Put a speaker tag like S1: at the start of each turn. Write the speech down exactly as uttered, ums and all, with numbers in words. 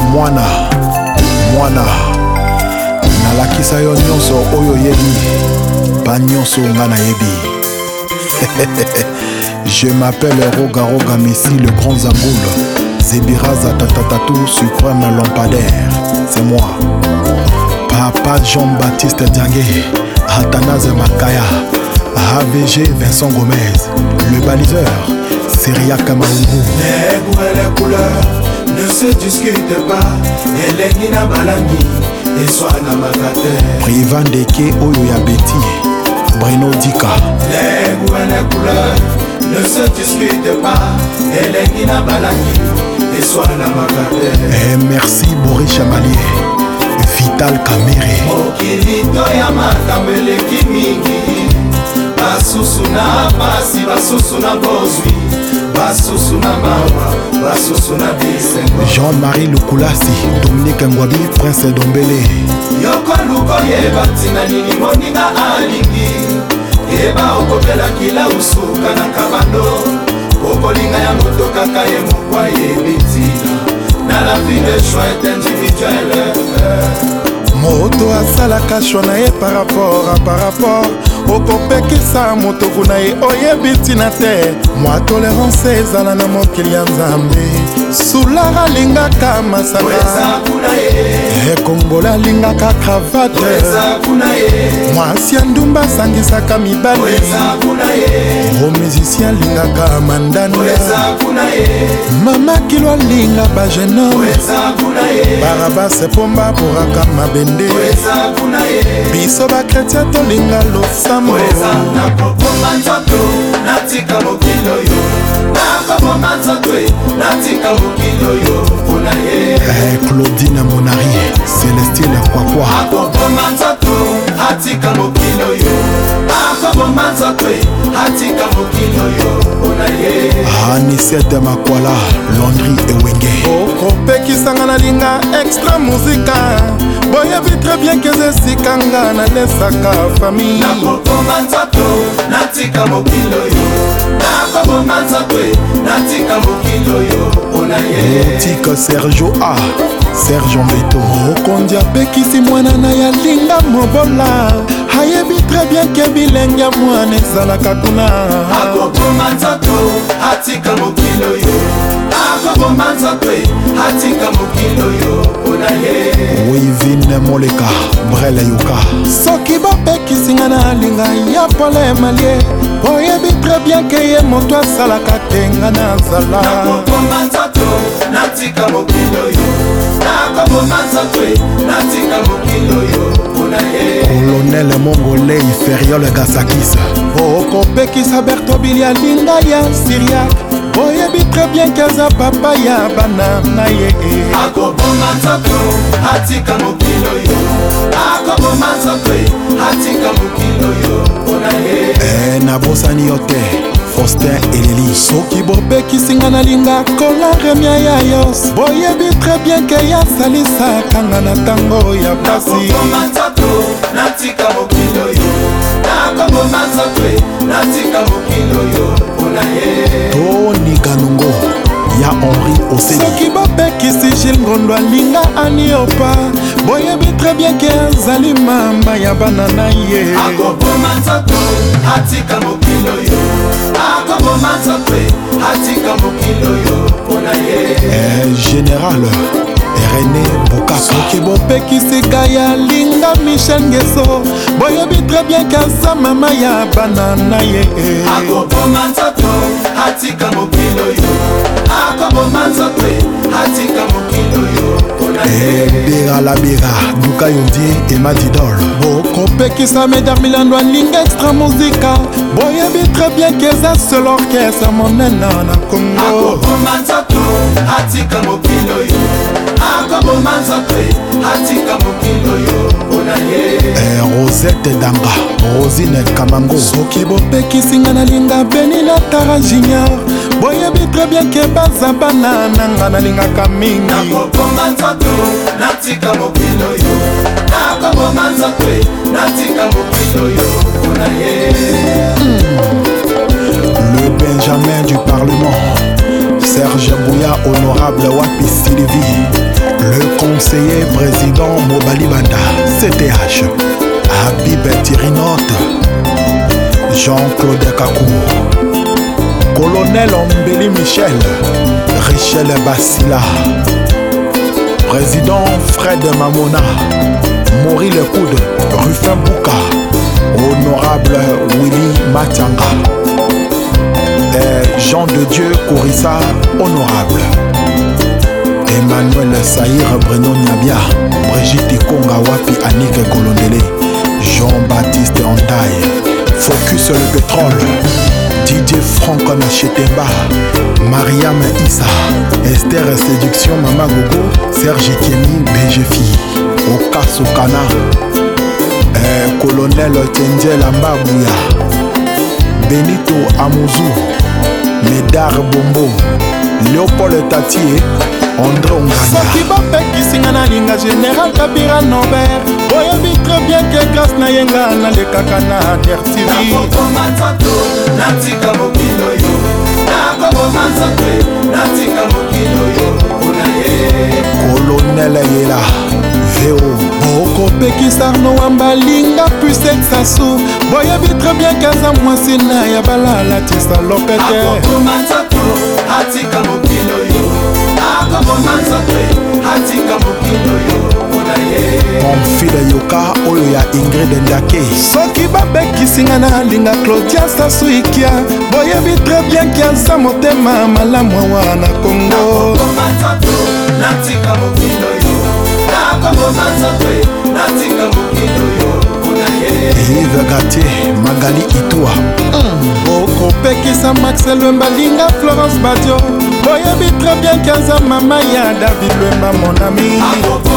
S1: Mwana Mwana nalakisa yo nyonso oyo yebi pa nyonso nga nayebi. Je m'appelle Roga Roga Messi, le grand Zamboul, Zebiraza Tatatatou, suprême lampadaire, c'est moi. Papa Jean-Baptiste Diangué, Athanase Makaya, A V G Vincent Gomez, le baliseur, Seria Kamaougou.
S2: Les goûts et les couleurs ne se discutent pas, et les Nina Balani, et soit Namakate.
S1: Privan Deke Oyo Yabeti, Bruno Dika.
S2: Les goûts et les couleurs ne se discutent pas, et les Nina Balani, et soit Namakate.
S1: Et merci Boris Chamalier, Vital Kamere.
S2: Okilito Yamaka Meleki Mingi, Basusuna Basi, Basusuna Bozwi, Basusuna Mawa, Basusuna Bisengo.
S1: Jean-Marie Lukulasi, Dominique Ngwabi, Prince Dombele.
S2: Yoko Luko Yeba Tina Nini Moninga Alingi, Yeba Okopela Kila Usuka na Kabando, Okolinga ya moto kaka ye mokwa yebitina. Na la vie de choix est individuelle.
S3: Moto asalaka choix na ye par rapport à par rapport okopekisa motoku na ye oyebi ntina te. Mwa tolérance ezala na mokili ya Nzambe. Sulara alingaka masanga, ekongola alingaka cravate, mwasi ya ndumba asangisaka mibali, omusicien alingaka mandanda, mama kilo alinga bagenome, barabase pomba poraka mabende, biso bakretia tolinga losambo.
S2: Natika mokilo yo, nakoboma nzoto natika mokilo yo mpona ye.
S1: Eh, Claudine Monari, Célestine Kwakwa.
S2: Akoboma nzoto atika mokilo yo, akoboma nzoto atika mokilo yo mpona ye.
S1: Anisette Makwala, Landry Ewenge.
S3: Okopekisanga na linga extra muzika, boyebi très bien que zesikanga na lesaka famille.
S2: Nakoboma nzoto natika mokilo yo, nakoboma nzoto natika mokilo yo mpona ye.
S1: Tika Sergio A, Serge Mbeto.
S3: Okondi apekisi mwana na ya linga mobola, ayebi très bien que bilenge ya mwana ezalaka kuna.
S2: Akoboma nzoto atika mokilo yo, akoboma nzoto atika mokilo yo mpona ye.
S1: Wivine Moleka, Brele Yoka.
S3: Soki bopekisinga na linga ya pole malie, oyebi très bien que ye moto asalaka tenga na nzala.
S2: Nakoboma nzoto natika mokilo yo, nakoboma nzoto natika mokilo yo mpona ye.
S1: Colonel Mongolais Feriol Gasakis.
S3: Okopekisa Bertobili ya linga ya Syriac, oyebi très bien que za papa ya bana na ye.
S2: Akoboma nzoto atika mokilo yo, akoboma nzoto atika mokilo yo mpona ye.
S1: Eh, nabosani yo te, Faustin Eleli.
S3: Soki bopekisinga na linga kola remia ya yos, boyebi très bien que ya salisaka nga na tango ya pasi.
S2: Nakoboma nzoto natika mokilo yo, nakoboma nzoto natika mokilo yo mpona ye.
S1: Tony Kanungo, ya Henri Oseni.
S3: Soki bopekisi Gilles Ngondo alinga aniopa, boyebi très bien que azali mama ya bana na ye.
S2: Akoboma nzoto atika mokilo yo, akoboma nzoto atika mokilo yo mpona ye.
S1: Eh, Général René Bokaka.
S3: Soki bopekisi Gaya linga Michel Ngeso, boyebi très bien que aza mama ya bana na ye.
S2: Akoboma nzoto atika mokilo yo, akoboma nzoto atika mokilo yo mpona ye.
S1: Eh, Bera la Bera, Duka Yondi et Madidol.
S3: Okopekisa Medar Milando alinga extra muzika, boyebi très bien que eza seul orchestre monene na Congo.
S2: Akoboma nzoto atika mokilo yo, akoboma nzoto atika mokilo yo mpona ye.
S1: Eh, Rosette Danga, Rosine Kamango.
S3: Soki bopekisinga na linga Beni na Tara Junior, boyebi très bien que baza bana nanga na lingaka mingi.
S2: Nakoboma nzoto natika mokilo yo, nakoboma nzoto natika mokilo yo mpona ye.
S1: Le Benjamin du Parlement, Serge Bouya, honorable Wapi Sylvie, le conseiller président Mobali Banda, C T H, Habib Tirinote, Jean-Claude Kakou, Colonel Ombeli Michel, Richel Basila, Président Fred Mamona, Maurice Lecoude, Rufin Bouka, Honorable Willy Matianga, Jean de Dieu Kourissa, honorable, Emmanuel Saïr Breno Nyabia, Brigitte Konga Wapi Annick Kolondele, Jean-Baptiste Andaï, Focus le pétrole, Didier Franck Nachetemba, Mariam Issa, Esther Séduction Mama Gogo, Serge Kemi B G F I, Okaso Kana, eh, Colonel Tendel Ambabouya, Benito Amouzou, Médard Bombo, Léopold Tatier, André Ongana.
S3: Soki bapekisinga na linga Général Kabira Norbert, oyebi très bien que grâce na yenga na lekaka na R T V.
S2: Nakokoma nzoto natika mokilo yo, nakokoma nzoto natika mokilo yo, unaye
S1: Colonel Yela V O
S3: okopekisa Arno Wambalinga Puset Sassou, boyebi très bien kaza mwasi na ya balala tisa lopete.
S2: Nakokoma nzoto natika mokilo yo, nakokoma nzoto natika mokilo yo, unaye
S1: Pamphile Yoka oyo ya Ingrid Ndake.
S3: Soki babekisinga na linga Claudia Sassou Ikia, boyebi très bien kiaza motema malamu wana Kongo.
S2: Nakokoma nzoto natika mokilo yo, nakokoma nzoto natika mokilo yo, unaye
S1: Yves Gatier, Magali Itoua.
S3: okopekisa Maxel Lwembalinga Florence Badio, boyebi très bien kiaza mama ya David Lwemba mon ami.